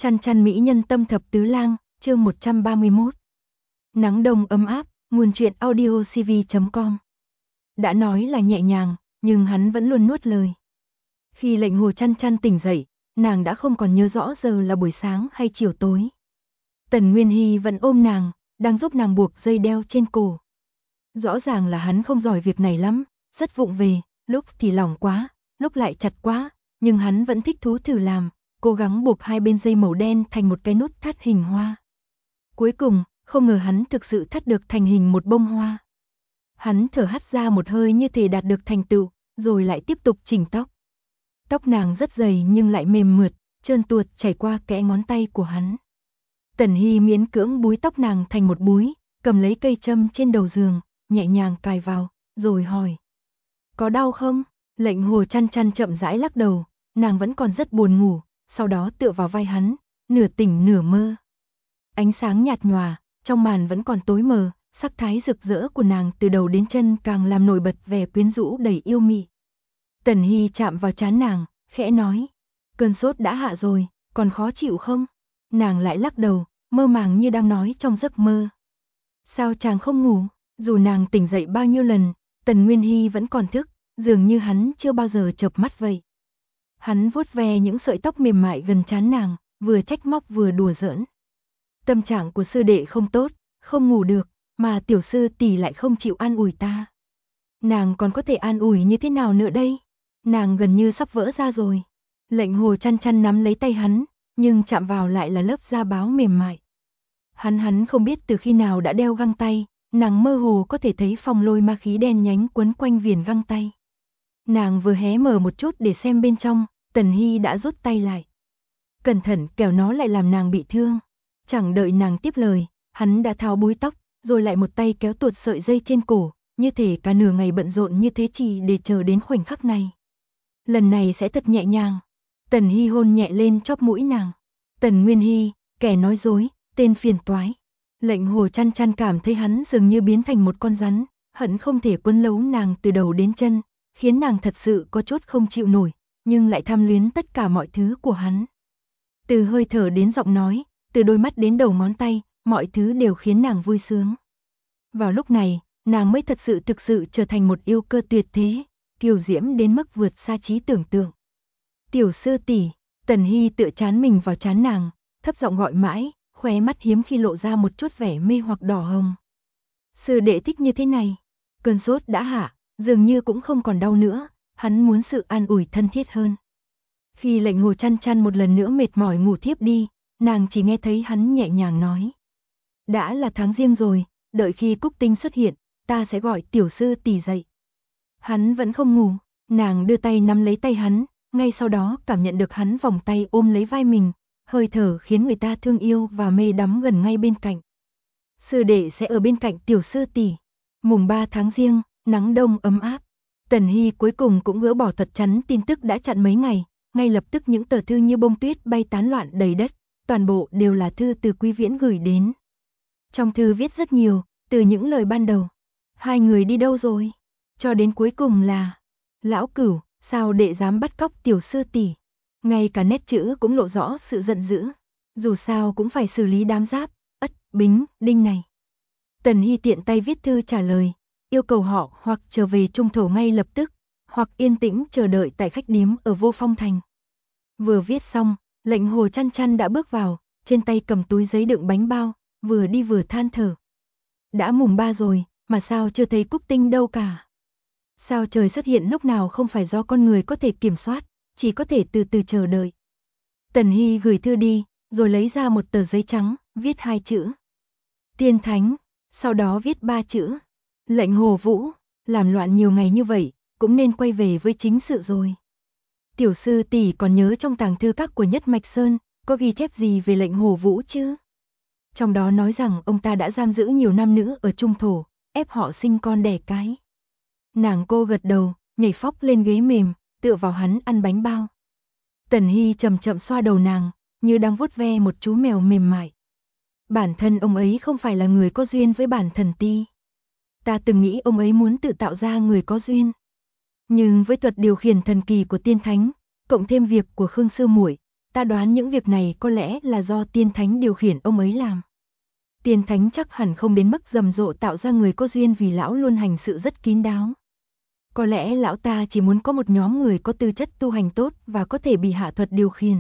Chăn chăn mỹ nhân tâm thập tứ lang, chương 131. Nắng đông ấm áp, nguồn truyện audiocv.com. Đã nói là nhẹ nhàng, nhưng hắn vẫn luôn nuốt lời. Khi lệnh hồ chăn chăn tỉnh dậy, nàng đã không còn nhớ rõ giờ là buổi sáng hay chiều tối. Tần Nguyên Hy vẫn ôm nàng, đang giúp nàng buộc dây đeo trên cổ. Rõ ràng là hắn không giỏi việc này lắm, rất vụng về, lúc thì lỏng quá, lúc lại chặt quá, nhưng hắn vẫn thích thú thử làm, cố gắng buộc hai bên dây màu đen thành một cái nút thắt hình hoa. Cuối cùng, không ngờ hắn thực sự thắt được thành hình một bông hoa. Hắn thở hắt ra một hơi như thể đạt được thành tựu, rồi lại tiếp tục chỉnh tóc. Tóc nàng rất dày nhưng lại mềm mượt, trơn tuột chảy qua kẽ ngón tay của hắn. Tần Hy miễn cưỡng búi tóc nàng thành một búi, cầm lấy cây châm trên đầu giường, nhẹ nhàng cài vào, rồi hỏi. Có đau không? Lệnh hồ chăn chăn chậm rãi lắc đầu, nàng vẫn còn rất buồn ngủ, sau đó tựa vào vai hắn, nửa tỉnh nửa mơ. Ánh sáng nhạt nhòa, trong màn vẫn còn tối mờ, sắc thái rực rỡ của nàng từ đầu đến chân càng làm nổi bật vẻ quyến rũ đầy yêu mị. Tần Hy chạm vào trán nàng, khẽ nói, cơn sốt đã hạ rồi, còn khó chịu không? Nàng lại lắc đầu, mơ màng như đang nói trong giấc mơ. Sao chàng không ngủ? Dù nàng tỉnh dậy bao nhiêu lần, Tần Nguyên Hy vẫn còn thức, dường như hắn chưa bao giờ chợp mắt vậy. Hắn vuốt ve những sợi tóc mềm mại gần trán nàng, vừa trách móc vừa đùa giỡn. Tâm trạng của sư đệ không tốt, không ngủ được, mà tiểu sư tỷ lại không chịu an ủi ta. Nàng còn có thể an ủi như thế nào nữa đây? Nàng gần như sắp vỡ ra rồi. Lệnh hồ chăn chăn nắm lấy tay hắn, nhưng chạm vào lại là lớp da báo mềm mại. Hắn không biết từ khi nào đã đeo găng tay, nàng mơ hồ có thể thấy phong lôi ma khí đen nhánh quấn quanh viền găng tay. Nàng vừa hé mở một chút để xem bên trong, Tần Hy đã rút tay lại. Cẩn thận kẻo nó lại làm nàng bị thương. Chẳng đợi nàng tiếp lời, hắn đã tháo búi tóc, rồi lại một tay kéo tuột sợi dây trên cổ, như thể cả nửa ngày bận rộn như thế chỉ để chờ đến khoảnh khắc này. Lần này sẽ thật nhẹ nhàng. Tần Hy hôn nhẹ lên chóp mũi nàng. Tần Nguyên Hy, kẻ nói dối, tên phiền toái. Lệnh hồ chăn chăn cảm thấy hắn dường như biến thành một con rắn, hận không thể quấn lấu nàng từ đầu đến chân, khiến nàng thật sự có chút không chịu nổi, nhưng lại tham luyến tất cả mọi thứ của hắn. Từ hơi thở đến giọng nói, từ đôi mắt đến đầu ngón tay, mọi thứ đều khiến nàng vui sướng. Vào lúc này, nàng mới thực sự trở thành một yêu cơ tuyệt thế, kiều diễm đến mức vượt xa trí tưởng tượng. Tiểu sư tỷ, Tần Hy tựa chán mình vào trán nàng, thấp giọng gọi mãi, khóe mắt hiếm khi lộ ra một chút vẻ mê hoặc đỏ hồng. Sư đệ thích như thế này, cơn sốt đã hạ, dường như cũng không còn đau nữa, hắn muốn sự an ủi thân thiết hơn. Khi lệnh hồ chăn chăn một lần nữa mệt mỏi ngủ thiếp đi, nàng chỉ nghe thấy hắn nhẹ nhàng nói. Đã là tháng riêng rồi, đợi khi Cúc Tinh xuất hiện, ta sẽ gọi tiểu sư tỷ dậy. Hắn vẫn không ngủ, nàng đưa tay nắm lấy tay hắn, ngay sau đó cảm nhận được hắn vòng tay ôm lấy vai mình, hơi thở khiến người ta thương yêu và mê đắm gần ngay bên cạnh. Sư đệ sẽ ở bên cạnh tiểu sư tỷ. Mùng 3 tháng riêng, nắng đông ấm áp. Tần Hy cuối cùng cũng gỡ bỏ thuật chắn tin tức đã chặn mấy ngày, ngay lập tức những tờ thư như bông tuyết bay tán loạn đầy đất, toàn bộ đều là thư từ Quý Viễn gửi đến. Trong thư viết rất nhiều, từ những lời ban đầu. Hai người đi đâu rồi? Cho đến cuối cùng là, lão cửu, sao đệ dám bắt cóc tiểu sư tỷ? Ngay cả nét chữ cũng lộ rõ sự giận dữ. Dù sao cũng phải xử lý đám giáp, ất, bính, đinh này. Tần Hy tiện tay viết thư trả lời, yêu cầu họ hoặc trở về Trung Thổ ngay lập tức, hoặc yên tĩnh chờ đợi tại khách điếm ở Vô Phong Thành. Vừa viết xong, lệnh hồ chăn chăn đã bước vào, trên tay cầm túi giấy đựng bánh bao, vừa đi vừa than thở. Đã mùng 3 rồi, mà sao chưa thấy Cúc Tinh đâu cả? Sao trời xuất hiện lúc nào không phải do con người có thể kiểm soát, chỉ có thể từ từ chờ đợi. Tần Hy gửi thư đi, rồi lấy ra một tờ giấy trắng, viết 2 chữ. Tiên Thánh, sau đó viết 3 chữ. Lệnh Hồ Vũ, làm loạn nhiều ngày như vậy, cũng nên quay về với chính sự rồi. Tiểu sư tỷ còn nhớ trong tàng thư các của Nhất Mạch Sơn, có ghi chép gì về lệnh Hồ Vũ chứ? Trong đó nói rằng ông ta đã giam giữ nhiều nam nữ ở Trung Thổ, ép họ sinh con đẻ cái. Nàng cô gật đầu, nhảy phóc lên ghế mềm, tựa vào hắn ăn bánh bao. Tần Hy chậm chậm xoa đầu nàng, như đang vuốt ve một chú mèo mềm mại. Bản thân ông ấy không phải là người có duyên với bản thần ti. Ta từng nghĩ ông ấy muốn tự tạo ra người có duyên. Nhưng với thuật điều khiển thần kỳ của tiên thánh, cộng thêm việc của Khương sư muội, ta đoán những việc này có lẽ là do tiên thánh điều khiển ông ấy làm. Tiên thánh chắc hẳn không đến mức rầm rộ tạo ra người có duyên vì lão luôn hành sự rất kín đáo. Có lẽ lão ta chỉ muốn có một nhóm người có tư chất tu hành tốt và có thể bị hạ thuật điều khiển.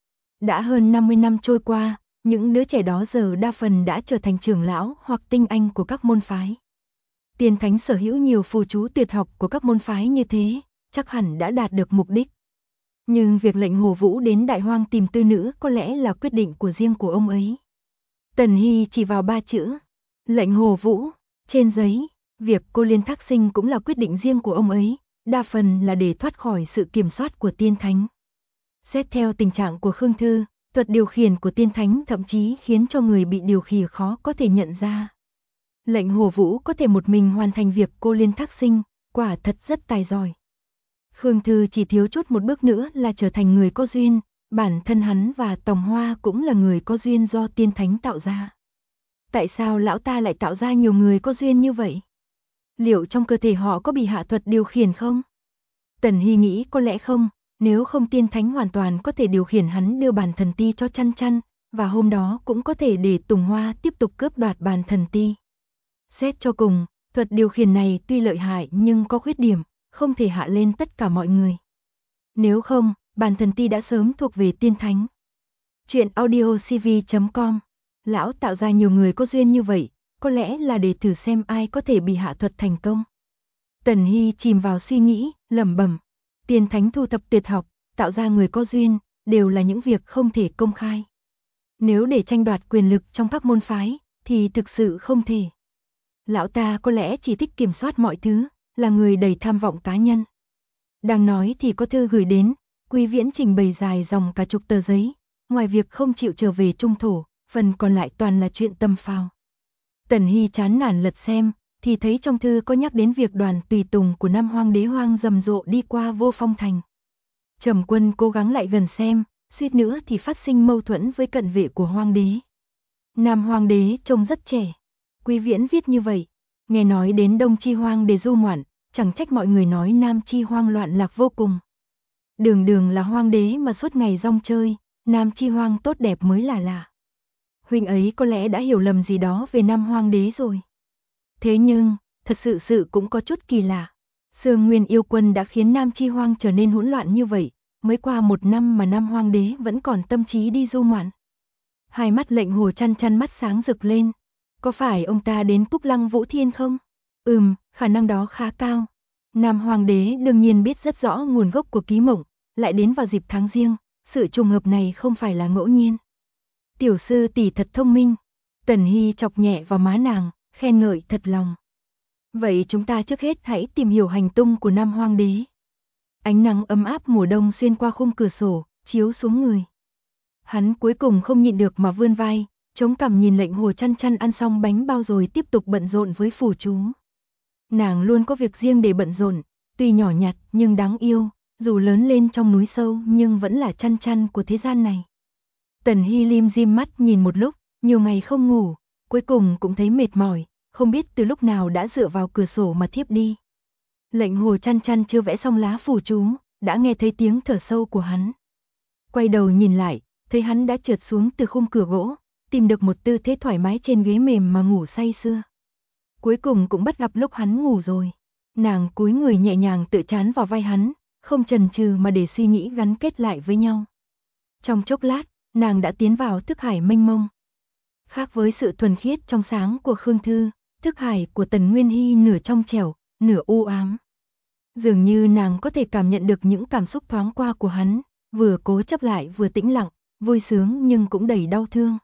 Đã hơn 50 năm trôi qua, những đứa trẻ đó giờ đa phần đã trở thành trưởng lão hoặc tinh anh của các môn phái. Tiên thánh sở hữu nhiều phù chú tuyệt học của các môn phái như thế, chắc hẳn đã đạt được mục đích. Nhưng việc lệnh Hồ Vũ đến Đại Hoang tìm tư nữ có lẽ là quyết định của riêng của ông ấy. Tần Hy chỉ vào 3 chữ, lệnh Hồ Vũ, trên giấy, việc cô Liên thác sinh cũng là quyết định riêng của ông ấy, đa phần là để thoát khỏi sự kiểm soát của tiên thánh. Xét theo tình trạng của Khương Thư, thuật điều khiển của tiên thánh thậm chí khiến cho người bị điều khiển khó có thể nhận ra. Lệnh Hồ Vũ có thể một mình hoàn thành việc cô Liên thác sinh, quả thật rất tài giỏi. Khương Thư chỉ thiếu chút một bước nữa là trở thành người có duyên, bản thân hắn và Tòng Hoa cũng là người có duyên do tiên thánh tạo ra. Tại sao lão ta lại tạo ra nhiều người có duyên như vậy? Liệu trong cơ thể họ có bị hạ thuật điều khiển không? Tần Hy nghĩ có lẽ không, nếu không tiên thánh hoàn toàn có thể điều khiển hắn đưa bàn thần ti cho Chăn Chăn, và hôm đó cũng có thể để Tùng Hoa tiếp tục cướp đoạt bàn thần ti. Xét cho cùng, thuật điều khiển này tuy lợi hại nhưng có khuyết điểm, không thể hạ lên tất cả mọi người. Nếu không, bàn thần ti đã sớm thuộc về tiên thánh. Chuyện audiocv.com. Lão tạo ra nhiều người có duyên như vậy, có lẽ là để thử xem ai có thể bị hạ thuật thành công. Tần Hy chìm vào suy nghĩ, lẩm bẩm. Tiên thánh thu thập tuyệt học, tạo ra người có duyên, đều là những việc không thể công khai. Nếu để tranh đoạt quyền lực trong các môn phái, thì thực sự không thể. Lão ta có lẽ chỉ thích kiểm soát mọi thứ, là người đầy tham vọng cá nhân. Đang nói thì có thư gửi đến, Quý Viễn trình bày dài dòng cả chục tờ giấy, ngoài việc không chịu trở về trung thổ, phần còn lại toàn là chuyện tâm phào. Tần Hy chán nản lật xem, thì thấy trong thư có nhắc đến việc đoàn tùy tùng của Nam Hoang Đế Hoang rầm rộ đi qua Vô Phong Thành. Trầm Quân cố gắng lại gần xem, suýt nữa thì phát sinh mâu thuẫn với cận vệ của Hoang Đế. Nam Hoang Đế trông rất trẻ. Quý Viễn viết như vậy, nghe nói đến Đông Chi Hoang để du ngoạn, chẳng trách mọi người nói Nam Chi Hoang loạn lạc vô cùng. Đường đường là Hoang Đế mà suốt ngày rong chơi, Nam Chi Hoang tốt đẹp mới là lạ. Huynh ấy có lẽ đã hiểu lầm gì đó về Nam Hoang Đế rồi. Thế nhưng, thật sự cũng có chút kỳ lạ. Sương Nguyên yêu quân đã khiến Nam Chi Hoang trở nên hỗn loạn như vậy, mới qua 1 năm mà Nam Hoang Đế vẫn còn tâm trí đi du ngoạn. Hai mắt lệnh Hồ Chăn Chăn mắt sáng rực lên. Có phải ông ta đến Cúc Lăng Vũ Thiên không? Khả năng đó khá cao. Nam Hoàng đế đương nhiên biết rất rõ nguồn gốc của ký mộng, lại đến vào dịp tháng riêng, sự trùng hợp này không phải là ngẫu nhiên. Tiểu sư tỷ thật thông minh. Tần Hy chọc nhẹ vào má nàng, khen ngợi thật lòng. Vậy chúng ta trước hết hãy tìm hiểu hành tung của Nam Hoàng đế. Ánh nắng ấm áp mùa đông xuyên qua khung cửa sổ, chiếu xuống người. Hắn cuối cùng không nhịn được mà vươn vai, chống cằm nhìn lệnh Hồ Chăn Chăn ăn xong bánh bao rồi tiếp tục bận rộn với phù chú. Nàng luôn có việc riêng để bận rộn, tuy nhỏ nhặt nhưng đáng yêu, dù lớn lên trong núi sâu nhưng vẫn là Chăn Chăn của thế gian này. Tần Hy lim dim mắt nhìn một lúc, nhiều ngày không ngủ, cuối cùng cũng thấy mệt mỏi, không biết từ lúc nào đã dựa vào cửa sổ mà thiếp đi. Lệnh Hồ Chăn Chăn chưa vẽ xong lá phù chú, đã nghe thấy tiếng thở sâu của hắn. Quay đầu nhìn lại, thấy hắn đã trượt xuống từ khung cửa gỗ, tìm được một tư thế thoải mái trên ghế mềm mà ngủ say sưa. Cuối cùng cũng bắt gặp lúc hắn ngủ rồi. Nàng cúi người nhẹ nhàng tựa trán vào vai hắn, không chần chừ mà để suy nghĩ gắn kết lại với nhau. Trong chốc lát, nàng đã tiến vào thức hải mênh mông. Khác với sự thuần khiết trong sáng của Khương Thư, thức hải của Tần Nguyên Hy nửa trong trẻo, nửa u ám. Dường như nàng có thể cảm nhận được những cảm xúc thoáng qua của hắn, vừa cố chấp lại vừa tĩnh lặng, vui sướng nhưng cũng đầy đau thương.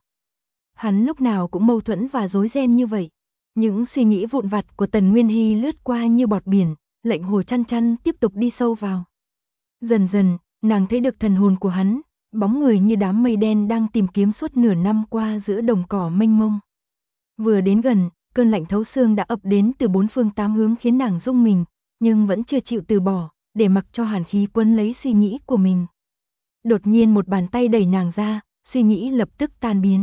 Hắn lúc nào cũng mâu thuẫn và rối ren như vậy. Những suy nghĩ vụn vặt của Tần Nguyên Hy lướt qua như bọt biển, lệnh Hồ Chăn Chăn tiếp tục đi sâu vào. Dần dần, nàng thấy được thần hồn của hắn, bóng người như đám mây đen đang tìm kiếm suốt nửa năm qua giữa đồng cỏ mênh mông. Vừa đến gần, cơn lạnh thấu xương đã ập đến từ 4 phương 8 hướng khiến nàng rung mình, nhưng vẫn chưa chịu từ bỏ, để mặc cho hàn khí quấn lấy suy nghĩ của mình. Đột nhiên một bàn tay đẩy nàng ra, suy nghĩ lập tức tan biến.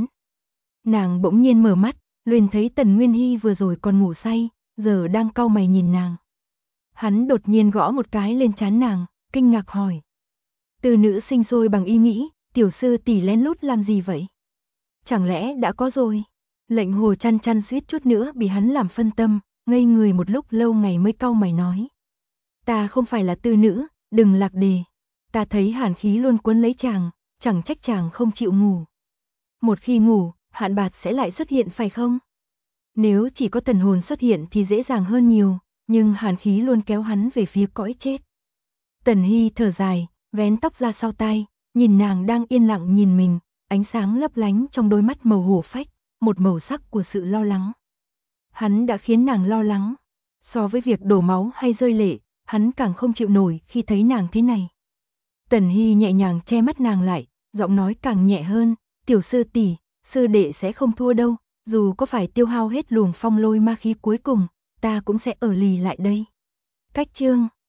Nàng bỗng nhiên mở mắt, liền thấy Tần Nguyên Hy vừa rồi còn ngủ say, giờ đang cau mày nhìn nàng. Hắn đột nhiên gõ một cái lên trán nàng, kinh ngạc hỏi. Từ nữ sinh sôi bằng ý nghĩ, Tiểu sư tỷ lén lút làm gì vậy? Chẳng lẽ đã có rồi? Lệnh Hồ Chăn Chăn suýt chút nữa bị hắn làm phân tâm, ngây người một lúc lâu ngày mới cau mày nói. Ta không phải là tư nữ, đừng lạc đề. Ta thấy hàn khí luôn cuốn lấy chàng, chẳng trách chàng không chịu ngủ. Một khi ngủ, Hạn Bạt sẽ lại xuất hiện phải không? Nếu chỉ có thần hồn xuất hiện thì dễ dàng hơn nhiều, nhưng hàn khí luôn kéo hắn về phía cõi chết. Tần Hy thở dài, vén tóc ra sau tai, nhìn nàng đang yên lặng nhìn mình, ánh sáng lấp lánh trong đôi mắt màu hổ phách, một màu sắc của sự lo lắng. Hắn đã khiến nàng lo lắng. So với việc đổ máu hay rơi lệ, hắn càng không chịu nổi khi thấy nàng thế này. Tần Hy nhẹ nhàng che mắt nàng lại, giọng nói càng nhẹ hơn, tiểu sư tỷ, sư đệ sẽ không thua đâu, dù có phải tiêu hao hết luồng phong lôi ma khí cuối cùng, ta cũng sẽ ở lì lại đây. Cách chương